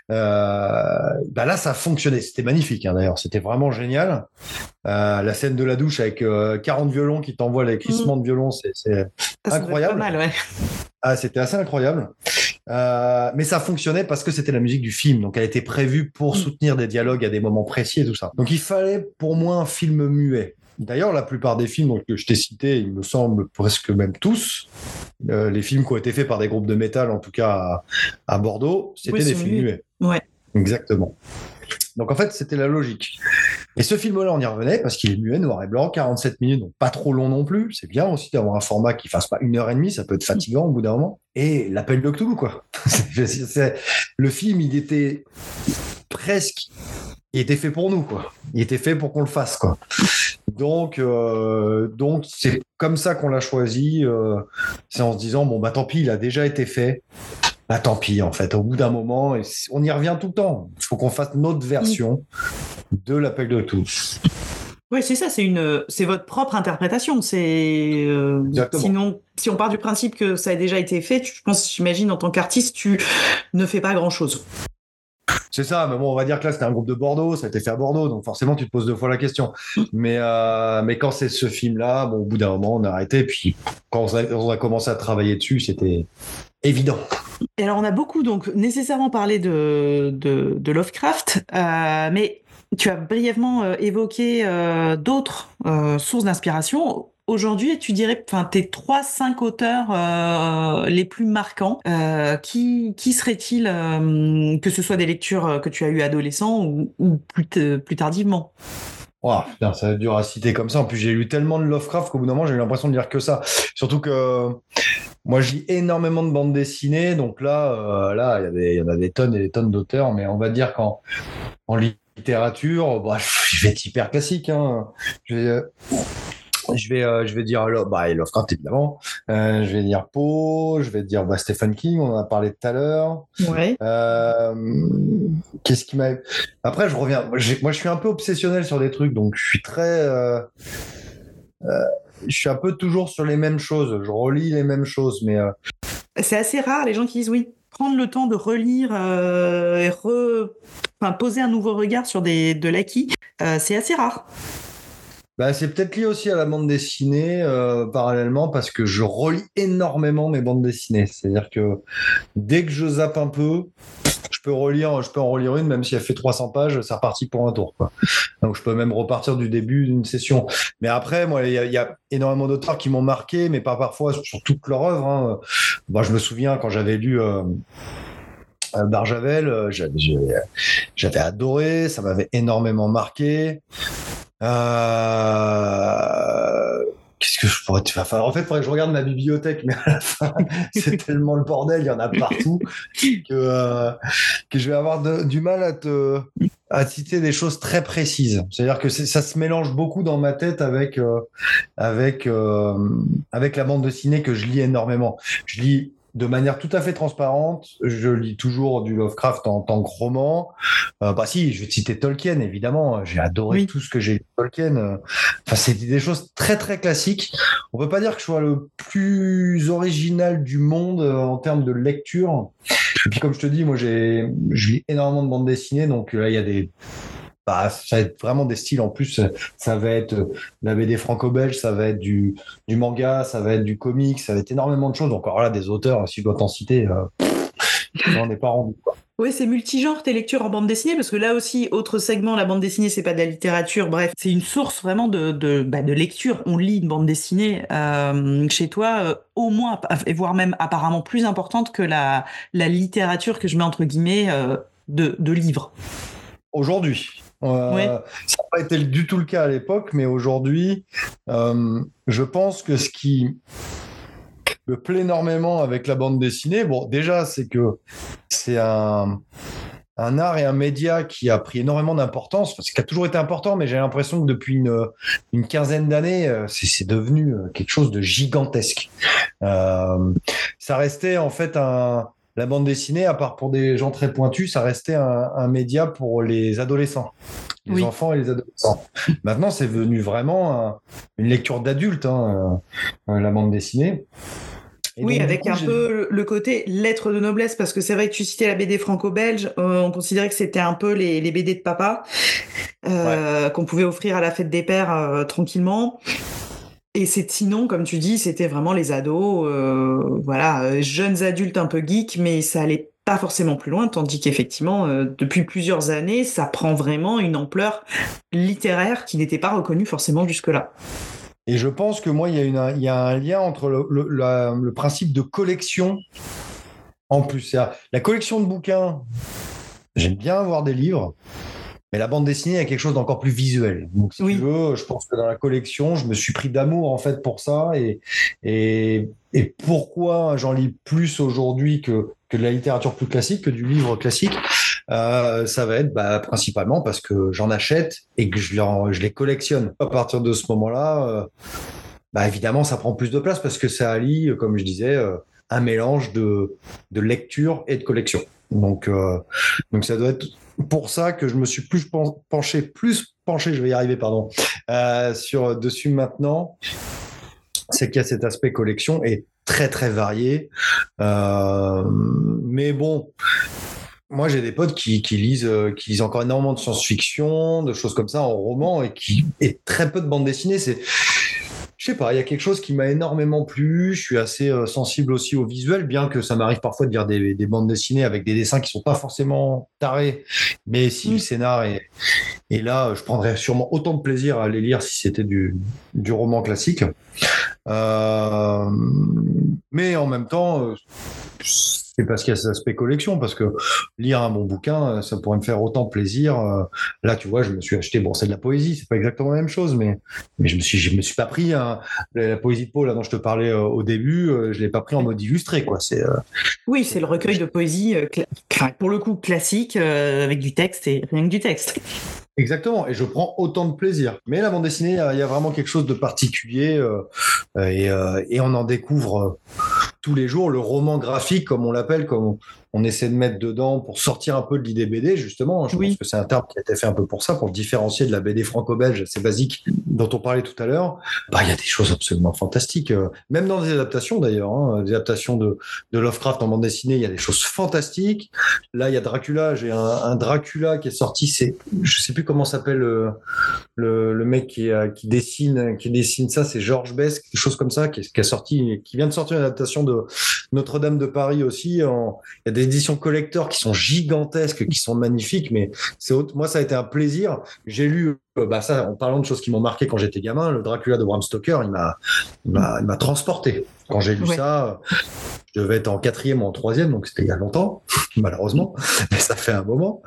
là, ça fonctionnait. C'était magnifique, d'ailleurs. C'était vraiment génial. La scène de la douche avec 40 violons qui t'envoient les crissements de violon, c'est incroyable. Pas mal, ouais. C'était assez incroyable. Mais ça fonctionnait parce que c'était la musique du film. Donc, elle était prévue pour soutenir des dialogues à des moments précis et tout ça. Donc, il fallait pour moi un film muet. D'ailleurs, la plupart des films que je t'ai cités, il me semble presque même tous, les films qui ont été faits par des groupes de métal, en tout cas à Bordeaux, c'était des films muets. Ouais. Exactement. Donc, en fait, c'était la logique. Et ce film-là, on y revenait parce qu'il est muet, noir et blanc, 47 minutes, donc pas trop long non plus. C'est bien aussi d'avoir un format qui fasse pas 1h30, ça peut être fatigant au bout d'un moment. Et l'Appel de Cthulhu, quoi. Le film, il était fait pour nous, quoi. Il était fait pour qu'on le fasse, quoi. Donc c'est comme ça qu'on l'a choisi. C'est en se disant, tant pis, il a déjà été fait. Tant pis, en fait, au bout d'un moment, on y revient tout le temps. Il faut qu'on fasse notre version. de l'appel de Cthulhu. Oui, c'est ça, c'est votre propre interprétation. Sinon, si on part du principe que ça a déjà été fait, j'imagine, en tant qu'artiste, tu ne fais pas grand-chose. C'est ça, mais bon, on va dire que là, c'était un groupe de Bordeaux, ça a été fait à Bordeaux, donc forcément, tu te poses 2 fois la question. Mais quand c'est ce film-là, bon, au bout d'un moment, on a arrêté, puis quand on a commencé à travailler dessus, c'était évident. Et alors, on a beaucoup, donc, nécessairement parlé de Lovecraft, mais tu as brièvement évoqué d'autres sources d'inspiration. Aujourd'hui, tu dirais, tes 3-5 auteurs les plus marquants, qui seraient-ils, que ce soit des lectures que tu as eues adolescent ou plus tardivement? Oh, putain, ça va être dur à citer comme ça. En plus, j'ai lu tellement de Lovecraft qu'au bout d'un moment, j'ai eu l'impression de lire que ça. Surtout que moi, je lis énormément de bandes dessinées. Donc là, il y en a des tonnes et des tonnes d'auteurs. Mais on va dire qu'en littérature, je vais être hyper classique. Hein. Je vais dire Lovecraft évidemment. Je vais dire Poe. Je vais dire Stephen King. On en a parlé tout à l'heure. Ouais. Qu'est-ce qui m'a. Après, je reviens. Moi, je suis un peu obsessionnel sur des trucs, donc je suis très. Je suis un peu toujours sur les mêmes choses. Je relis les mêmes choses, mais. C'est assez rare les gens qui disent oui. Prendre le temps de relire et poser un nouveau regard sur de l'acquis, c'est assez rare. C'est peut-être lié aussi à la bande dessinée parallèlement parce que je relis énormément mes bandes dessinées. C'est-à-dire que dès que je zappe un peu, je peux en relire une, même si elle fait 300 pages, c'est reparti pour un tour, quoi. Donc je peux même repartir du début d'une session. Mais après, moi, il y a énormément d'auteurs qui m'ont marqué, mais pas parfois sur toute leur œuvre. Hein. Je me souviens quand j'avais lu Barjavel, j'avais adoré, ça m'avait énormément marqué. Qu'est-ce que je pourrais te faire? En fait, il faudrait que je regarde ma bibliothèque, mais à la fin, c'est tellement le bordel, il y en a partout que je vais avoir du mal à citer des choses très précises. C'est-à-dire que ça se mélange beaucoup dans ma tête avec la bande dessinée que je lis énormément. Je lis de manière tout à fait transparente, je lis toujours du Lovecraft en tant que roman. Si, je vais te citer Tolkien, évidemment. J'ai adoré tout ce que j'ai lu de Tolkien. C'est des choses très, très classiques. On peut pas dire que je sois le plus original du monde en termes de lecture. Et puis, comme je te dis, moi, je lis énormément de bandes dessinées. Donc là, il y a des... ça va être vraiment des styles. En plus, ça va être la BD franco-belge, ça va être du manga, ça va être du comics, ça va être énormément de choses. Donc, alors là, des auteurs, si je dois t'en citer, on n'est pas rendu, quoi. Oui, c'est multigenre tes lectures en bande dessinée, parce que là aussi, autre segment, la bande dessinée, c'est pas de la littérature, bref, c'est une source vraiment de lecture. On lit une bande dessinée chez toi, au moins, et voire même apparemment plus importante que la littérature que je mets entre guillemets de livres. Aujourd'hui. Ouais. Ça n'a pas été du tout le cas à l'époque, mais aujourd'hui, je pense que ce qui me plaît énormément avec la bande dessinée, bon, déjà, c'est que c'est un art et un média qui a pris énormément d'importance, parce qu'il a toujours été important, mais j'ai l'impression que depuis une quinzaine d'années, c'est devenu quelque chose de gigantesque. Ça restait en fait la bande dessinée, à part pour des gens très pointus, ça restait un média pour les adolescents, les enfants et les adolescents. Maintenant, c'est devenu vraiment une lecture d'adulte, la bande dessinée. Et donc, avec un peu le côté lettre de noblesse, parce que c'est vrai que tu citais la BD franco-belge, on considérait que c'était un peu les BD de papa, qu'on pouvait offrir à la fête des pères tranquillement. Et sinon, comme tu dis, c'était vraiment les ados, jeunes adultes un peu geeks, mais ça allait pas forcément plus loin, tandis qu'effectivement, depuis plusieurs années, ça prend vraiment une ampleur littéraire qui n'était pas reconnue forcément jusque-là. Et je pense que moi, il y a un lien entre le principe de collection en plus. La collection de bouquins, j'aime bien avoir des livres, mais la bande dessinée a quelque chose d'encore plus visuel. Donc, si tu veux, je pense que dans la collection, je me suis pris d'amour en fait pour ça. Et pourquoi j'en lis plus aujourd'hui que de la littérature plus classique, que du livre classique, ça va être principalement parce que j'en achète et que je les collectionne. À partir de ce moment-là, évidemment, ça prend plus de place parce que ça allie, comme je disais, un mélange de lecture et de collection. Donc ça doit être pour ça que je me suis plus penché, je vais y arriver, pardon, dessus maintenant. C'est qu'il y a cet aspect collection et très très varié. Mais bon, moi j'ai des potes qui lisent encore énormément de science-fiction, de choses comme ça en roman et très peu de bande dessinée. Je sais pas, il y a quelque chose qui m'a énormément plu. Je suis assez sensible aussi au visuel, bien que ça m'arrive parfois de lire des bandes dessinées avec des dessins qui sont pas forcément tarés, mais si le scénar est là, je prendrais sûrement autant de plaisir à les lire si c'était du roman classique. Mais en même temps, c'est parce qu'il y a cet aspect collection, parce que lire un bon bouquin, ça pourrait me faire autant plaisir. Là, tu vois, je me suis acheté, bon, c'est de la poésie, c'est pas exactement la même chose, mais je me suis pas pris la poésie de Paul, là, dont je te parlais au début, je l'ai pas pris en mode illustré, quoi. Oui, c'est le recueil de poésie, pour le coup, classique, avec du texte et rien que du texte. Exactement, et je prends autant de plaisir. Mais la bande dessinée, il y a vraiment quelque chose de particulier, et on en découvre tous les jours. Le roman graphique, comme on l'appelle, comme on essaie de mettre dedans pour sortir un peu de l'idée BD, justement. Je pense que c'est un terme qui a été fait un peu pour ça, pour le différencier de la BD franco-belge, assez basique, dont on parlait tout à l'heure. Il y a des choses absolument fantastiques, même dans des adaptations d'ailleurs, des adaptations de Lovecraft en bande dessinée, il y a des choses fantastiques. Là, il y a Dracula, j'ai un Dracula qui est sorti, je sais plus comment s'appelle le mec qui dessine ça, c'est Georges Best, quelque chose comme ça, qui vient de sortir une adaptation de Notre-Dame de Paris aussi. Il y a des éditions collector qui sont gigantesques, qui sont magnifiques, mais moi, ça a été un plaisir. J'ai lu, ça, en parlant de choses qui m'ont marqué quand j'étais gamin, le Dracula de Bram Stoker, il m'a transporté. Quand j'ai lu ça, je devais être en 4e ou en 3e, donc c'était il y a longtemps, malheureusement, mais ça fait un moment.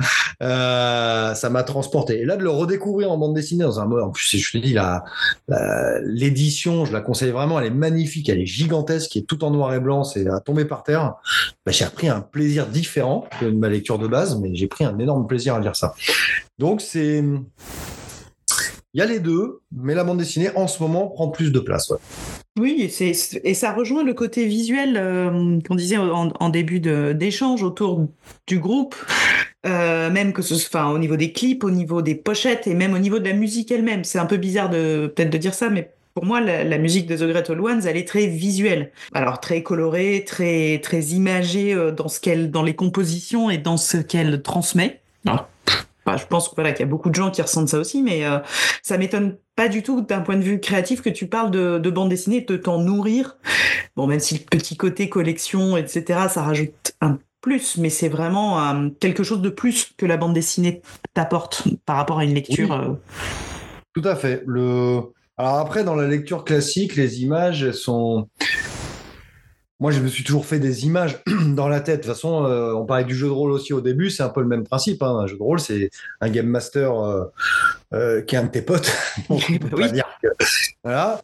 Ça m'a transporté. Et là, de le redécouvrir en bande dessinée dans un mode, en plus, je te dis, l'édition, je la conseille vraiment, elle est magnifique, elle est gigantesque, elle est tout en noir et blanc, c'est à tomber par terre. J'ai appris un plaisir différent de ma lecture de base, mais j'ai pris un énorme plaisir à lire ça. Donc, il y a les deux, mais la bande dessinée, en ce moment, prend plus de place. Ouais. Oui, et ça rejoint le côté visuel qu'on disait en début d'échange autour du groupe, même que ce soit au niveau des clips, au niveau des pochettes et même au niveau de la musique elle-même. C'est un peu bizarre peut-être de dire ça, mais pour moi, la musique de The Great Old Ones, elle est très visuelle. Alors très colorée, très très imagée dans les compositions et dans ce qu'elle transmet. Je pense qu'il y a beaucoup de gens qui ressentent ça aussi, mais ça m'étonne pas du tout d'un point de vue créatif que tu parles de bande dessinée, de t'en nourrir. Bon, même si le petit côté collection, etc., ça rajoute un plus, mais c'est vraiment quelque chose de plus que la bande dessinée t'apporte par rapport à une lecture. Oui, tout à fait. Alors après, dans la lecture classique, les images, elles sont... Moi, je me suis toujours fait des images dans la tête. De toute façon, on parlait du jeu de rôle aussi au début, c'est un peu le même principe. Un jeu de rôle, c'est un game master qui est un de tes potes. Donc, on peut pas dire que... Voilà.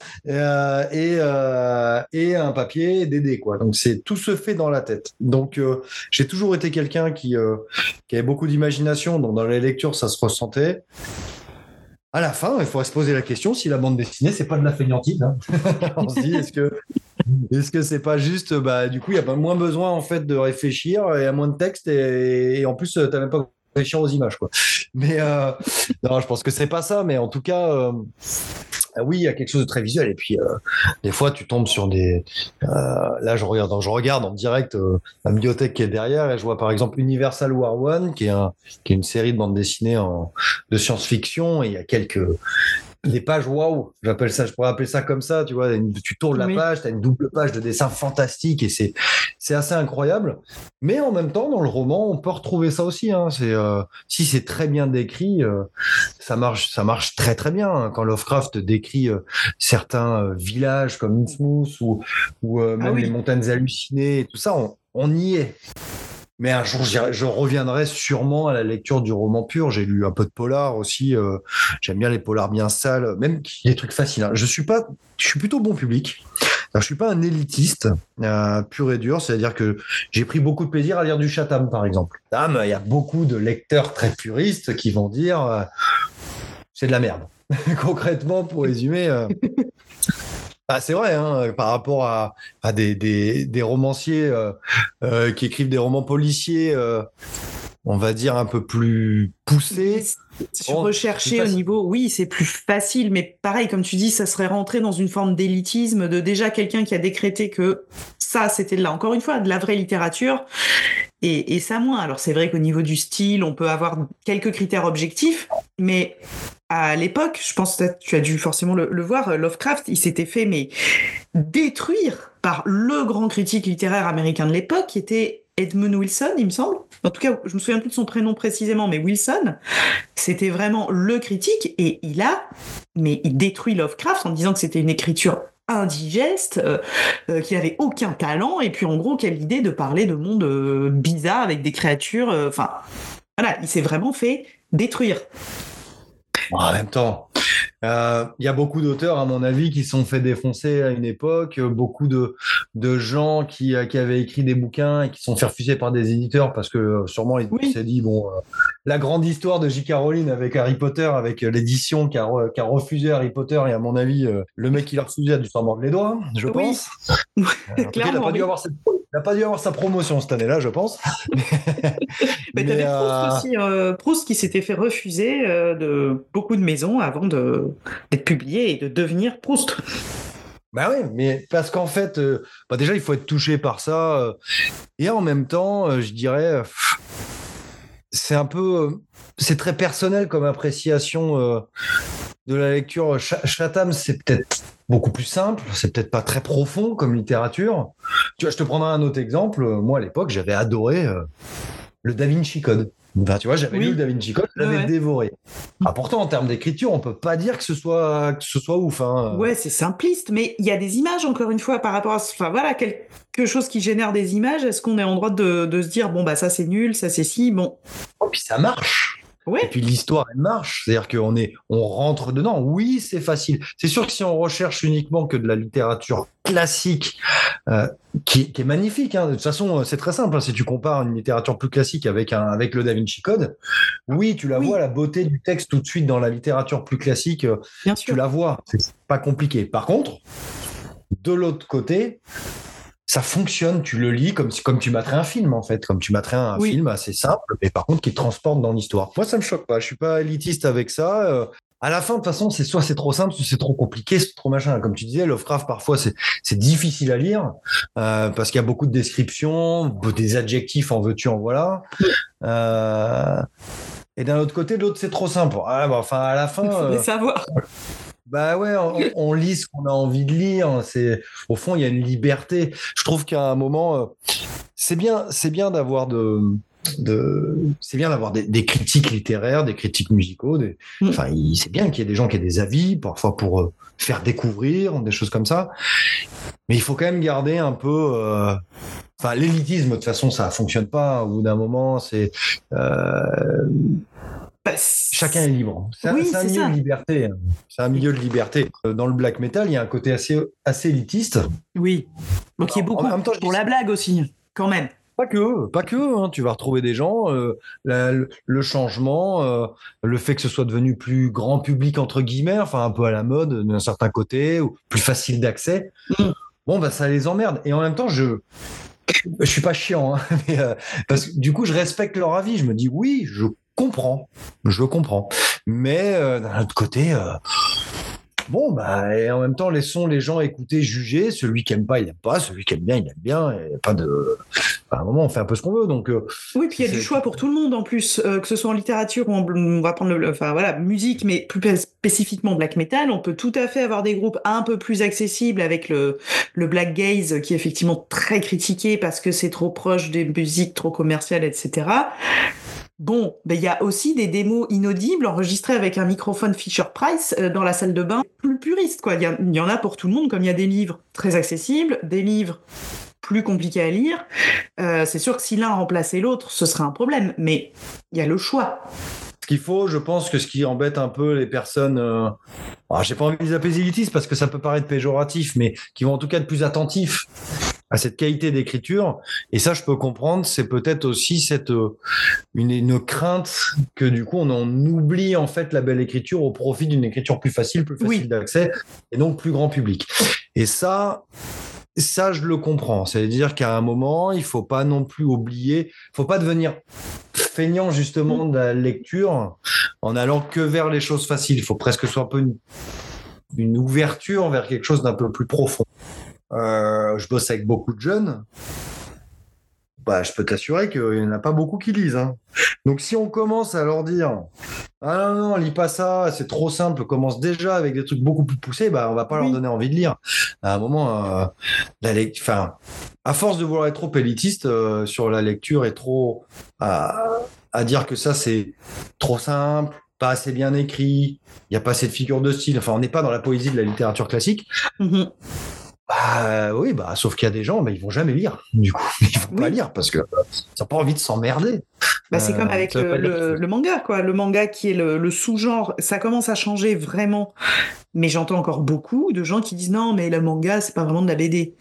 Et un papier, des dés, quoi. Donc, tout se fait dans la tête. Donc, j'ai toujours été quelqu'un qui avait beaucoup d'imagination. Donc, dans les lectures, ça se ressentait. À la fin, il faudrait se poser la question si la bande dessinée, c'est pas de la fainéantise. On se dit, est-ce que c'est pas juste, du coup, il y a pas moins besoin en fait de réfléchir, il y a moins de texte et en plus, t'as même pas réfléchir aux images, quoi. Mais non, je pense que c'est pas ça, mais en tout cas, oui, il y a quelque chose de très visuel. Et puis, des fois, tu tombes sur des. Là, je regarde en direct la bibliothèque qui est derrière et je vois par exemple Universal War One, qui est une série de bandes dessinées de science-fiction. Et il y a des pages waouh, je pourrais appeler ça comme ça, tu vois, tu tournes la page, tu as une double page de dessin fantastique et c'est assez incroyable. Mais en même temps, dans le roman, on peut retrouver ça aussi. Si c'est très bien décrit, ça marche très très bien. Quand Lovecraft décrit certains villages comme Innsmouth ou même les montagnes hallucinées et tout ça, on y est. Mais un jour, je reviendrai sûrement à la lecture du roman pur. J'ai lu un peu de polar aussi. J'aime bien les polars bien sales, même des trucs faciles. Je suis plutôt bon public. Alors, je suis pas un élitiste pur et dur. C'est-à-dire que j'ai pris beaucoup de plaisir à lire du Chatham, par exemple. Il y a beaucoup de lecteurs très puristes qui vont dire c'est de la merde. Concrètement, pour résumer. C'est vrai, par rapport à des romanciers qui écrivent des romans policiers on va dire, un peu plus poussée. Recherché au niveau, oui, c'est plus facile, mais pareil, comme tu dis, ça serait rentré dans une forme d'élitisme de déjà quelqu'un qui a décrété que ça, c'était là, encore une fois, de la vraie littérature, et ça moins. Alors c'est vrai qu'au niveau du style, on peut avoir quelques critères objectifs, mais à l'époque, je pense que tu as dû forcément le voir, Lovecraft, il s'était fait mais détruire par le grand critique littéraire américain de l'époque, qui était Edmund Wilson, il me semble. En tout cas, je me souviens plus de son prénom précisément, mais Wilson, c'était vraiment le critique, et il détruit Lovecraft en disant que c'était une écriture indigeste, qui avait aucun talent, et puis en gros, quelle idée de parler de mondes bizarres avec des créatures, enfin, voilà, il s'est vraiment fait détruire. En même temps, il y a beaucoup d'auteurs, à mon avis, qui se sont fait défoncer à une époque. Beaucoup de gens qui avaient écrit des bouquins et qui se sont fait refuser par des éditeurs parce que sûrement ils s'est dit, bon, la grande histoire de J.K. Rowling avec Harry Potter, avec l'édition qui a refusé Harry Potter, et à mon avis, le mec qui l'a refusé a dû s'en mordre les doigts, je pense. Clairement, il n'a pas dû avoir sa promotion cette année-là, je pense. Mais t'avais Proust aussi, Proust qui s'était fait refuser de beaucoup de maisons avant d'être publié et de devenir Proust. Bah oui, mais parce qu'en fait, déjà il faut être touché par ça, et en même temps, je dirais, c'est un peu, c'est très personnel comme appréciation de la lecture. Chatham, c'est peut-être beaucoup plus simple, c'est peut-être pas très profond comme littérature. Tu vois, je te prendrai un autre exemple. Moi, à l'époque, j'avais adoré le Da Vinci Code. Enfin, tu vois, j'avais lu le Da Vinci Code, je l'avais dévoré. Pourtant, en termes d'écriture, on peut pas dire que ce soit ouf. Hein. Ouais, c'est simpliste, mais il y a des images, encore une fois, par rapport à... Enfin, voilà, quelque chose qui génère des images. Est-ce qu'on est en droit de se dire, bon, bah ça c'est nul, ça c'est si, bon... Oh, puis ça marche. Ouais. Et puis l'histoire, elle marche. C'est-à-dire on rentre dedans. Oui, c'est facile. C'est sûr que si on recherche uniquement que de la littérature classique, qui est magnifique, hein. De toute façon, c'est très simple. Hein. Si tu compares une littérature plus classique avec le Da Vinci Code, oui, tu la vois, la beauté du texte tout de suite dans la littérature plus classique, bien sûr. Tu la vois. C'est pas compliqué. Par contre, de l'autre côté, ça fonctionne, tu le lis comme tu materais un film, en fait, comme tu materais un film assez simple, mais par contre qui te transporte dans l'histoire. Moi, ça me choque pas, je suis pas élitiste avec ça. À la fin, de toute façon, c'est soit c'est trop simple, soit c'est trop compliqué, c'est trop machin. Comme tu disais, Lovecraft, parfois, c'est difficile à lire, parce qu'il y a beaucoup de descriptions, des adjectifs, en veux-tu, en voilà. Et d'un autre côté, l'autre, c'est trop simple. À la fin... Il faudrait savoir. Bah ouais, on lit ce qu'on a envie de lire. Au fond, il y a une liberté. Je trouve qu'à un moment, c'est bien d'avoir c'est bien d'avoir des critiques littéraires, des critiques musicaux. C'est bien qu'il y ait des gens qui aient des avis, parfois pour faire découvrir, des choses comme ça. Mais il faut quand même garder un peu. L'élitisme, de toute façon, ça fonctionne pas. Au bout d'un moment, chacun est libre. C'est un milieu de liberté. C'est un milieu de liberté. Dans le black metal, il y a un côté assez élitiste. Oui. Donc il y a beaucoup pour la blague aussi, quand même. Pas que. Hein. Tu vas retrouver des gens, le changement, le fait que ce soit devenu plus grand public, entre guillemets, un peu à la mode d'un certain côté, ou plus facile d'accès. Bon, ça les emmerde. Et en même temps, je suis pas chiant, hein, mais, parce que du coup, je respecte leur avis. Je me dis, oui, je comprends. Mais d'un autre côté, et en même temps, laissons les gens écouter, juger. Celui qui aime pas, il aime pas. Celui qui aime bien, il aime bien. Et pas de... À un moment, on fait un peu ce qu'on veut. Donc, oui, puis il y a du choix pour tout le monde en plus, que ce soit en littérature ou on va prendre musique, mais plus spécifiquement black metal. On peut tout à fait avoir des groupes un peu plus accessibles avec le black gaze qui est effectivement très critiqué parce que c'est trop proche des musiques trop commerciales, etc. Bon, il y a aussi des démos inaudibles enregistrées avec un microphone Fisher-Price dans la salle de bain, plus puriste, quoi. Il y en a pour tout le monde, comme il y a des livres très accessibles, des livres plus compliqués à lire. C'est sûr que si l'un remplaçait l'autre, ce serait un problème, mais il y a le choix. Ce qu'il faut, je pense que ce qui embête un peu les personnes, j'ai pas envie de les appeler élitistes parce que ça peut paraître péjoratif, mais qui vont en tout cas être plus attentifs à cette qualité d'écriture, et ça je peux comprendre, c'est peut-être aussi une crainte que du coup on oublie en fait la belle écriture au profit d'une écriture plus facile d'accès et donc plus grand public. Et ça, ça, je le comprends. C'est-à-dire qu'à un moment, il faut pas non plus oublier, faut pas devenir feignant justement de la lecture en allant que vers les choses faciles. Il faut presque que ce soit un peu une ouverture vers quelque chose d'un peu plus profond. Je bosse avec beaucoup de jeunes. Bah, je peux t'assurer qu'il n'y en a pas beaucoup qui lisent. Hein. Donc, si on commence à leur dire « Ah non, lis pas ça, c'est trop simple, commence déjà avec des trucs beaucoup plus poussés », bah, on va pas leur donner envie de lire. À un moment, à force de vouloir être trop élitiste sur la lecture et trop à dire que ça, c'est trop simple, pas assez bien écrit, il n'y a pas assez de figures de style. Enfin, on n'est pas dans la poésie de la littérature classique. Mm-hmm. Bah oui, bah sauf qu'il y a des gens, bah, ils vont jamais lire. Du coup, ils vont pas lire parce que ils n'ont pas envie de s'emmerder. Bah, c'est comme avec le manga, quoi. Le manga qui est le sous-genre, ça commence à changer vraiment. Mais j'entends encore beaucoup de gens qui disent non, mais le manga, c'est pas vraiment de la BD.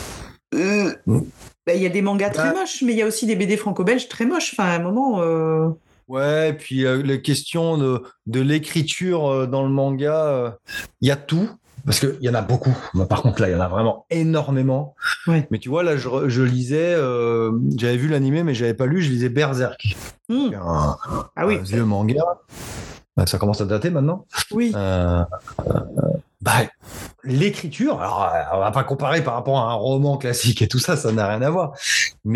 Bah, y a des mangas très moches, mais il y a aussi des BD franco-belges très moches. Enfin, à un moment. Ouais, et puis la question de l'écriture dans le manga, il y a tout. Parce qu'il y en a beaucoup. Mais par contre, là, il y en a vraiment énormément. Ouais. Mais tu vois, là, je lisais, j'avais vu l'animé, mais je n'avais pas lu, je lisais Berserk. Un vieux manga. Ça commence à dater maintenant. Oui. L'écriture, alors on va pas comparer par rapport à un roman classique et tout ça, ça n'a rien à voir. Mais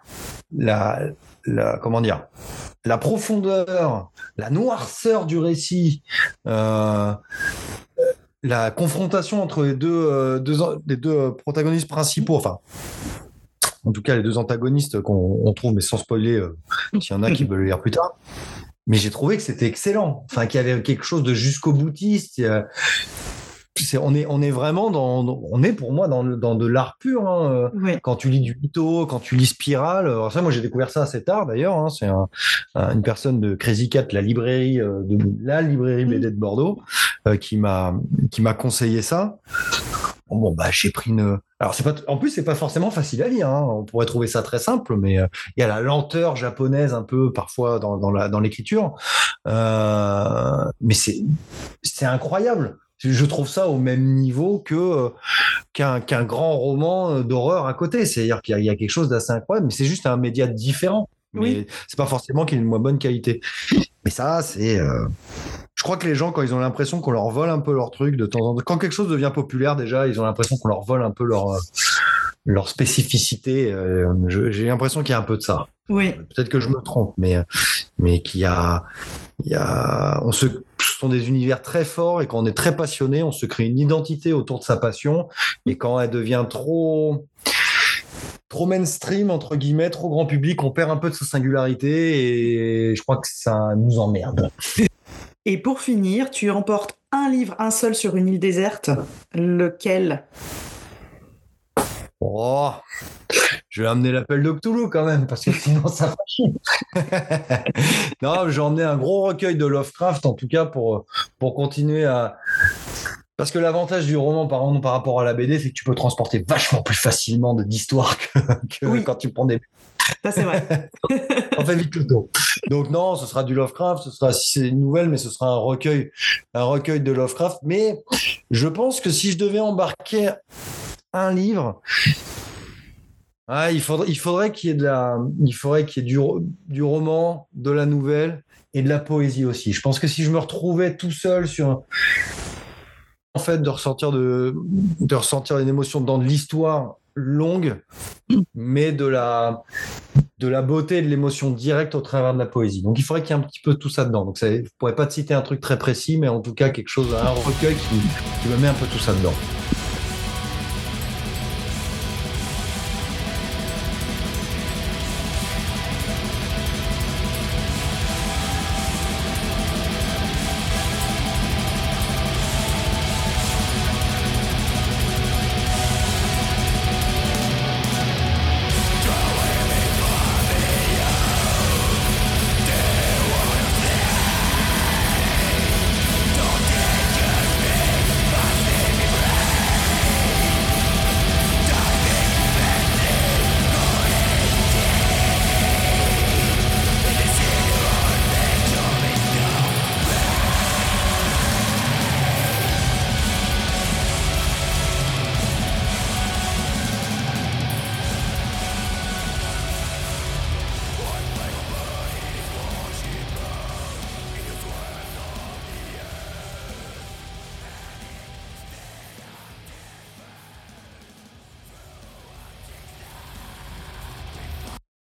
comment dire, la profondeur, la noirceur du récit, la confrontation entre les deux protagonistes principaux, enfin, en tout cas les deux antagonistes qu'on trouve, mais sans spoiler, s'il y en a qui veulent le lire plus tard. Mais j'ai trouvé que c'était excellent, enfin, qu'il y avait quelque chose de jusqu'au boutiste. On est vraiment on est pour moi dans de l'art pur. Hein. Ouais. Quand tu lis du Ito, quand tu lis Spirale, alors ça, moi j'ai découvert ça assez tard d'ailleurs. Hein. C'est une personne de Crazy Cat, la librairie BD de Bordeaux, qui m'a conseillé ça. Bon, bah j'ai pris une. Alors en plus c'est pas forcément facile à lire. Hein. On pourrait trouver ça très simple, mais il y a la lenteur japonaise un peu parfois dans l'écriture. Mais c'est incroyable. Je trouve ça au même niveau qu'un grand roman d'horreur à côté. C'est-à-dire qu'il y a quelque chose d'assez incroyable, mais c'est juste un média différent. Mais c'est pas forcément qu'il ait une moins bonne qualité. Mais ça, c'est. Je crois que les gens, quand ils ont l'impression qu'on leur vole un peu leur truc de temps en temps, quand quelque chose devient populaire, déjà, ils ont l'impression qu'on leur vole un peu leur spécificité. J'ai l'impression qu'il y a un peu de ça. Oui. Peut-être que je me trompe, mais qu'il y a, ce sont des univers très forts et quand on est très passionné, on se crée une identité autour de sa passion. Et quand elle devient trop mainstream, entre guillemets, trop grand public, on perd un peu de sa singularité et je crois que ça nous emmerde. Et pour finir, tu emportes un livre, un seul sur une île déserte. Lequel ? Oh, je vais amener l'appel de Cthulhu quand même, parce que sinon ça va chier. Non, j'ai emmené un gros recueil de Lovecraft, en tout cas, pour continuer à... Parce que l'avantage du roman par rapport à la BD, c'est que tu peux transporter vachement plus facilement d'histoires que quand tu prends des... Ça, c'est vrai. On fait vite le tour. Donc non, ce sera du Lovecraft, si c'est une nouvelle, mais ce sera un recueil de Lovecraft. Mais je pense que si je devais embarquer un livre, il faudrait qu'il y ait du roman, de la nouvelle et de la poésie aussi. Je pense que si je me retrouvais tout seul en fait, de ressentir une émotion dans de l'histoire longue, mais de la beauté et de l'émotion directe au travers de la poésie. Donc, il faudrait qu'il y ait un petit peu tout ça dedans. Donc, je pourrais pas te citer un truc très précis, mais en tout cas, un recueil qui me met un peu tout ça dedans.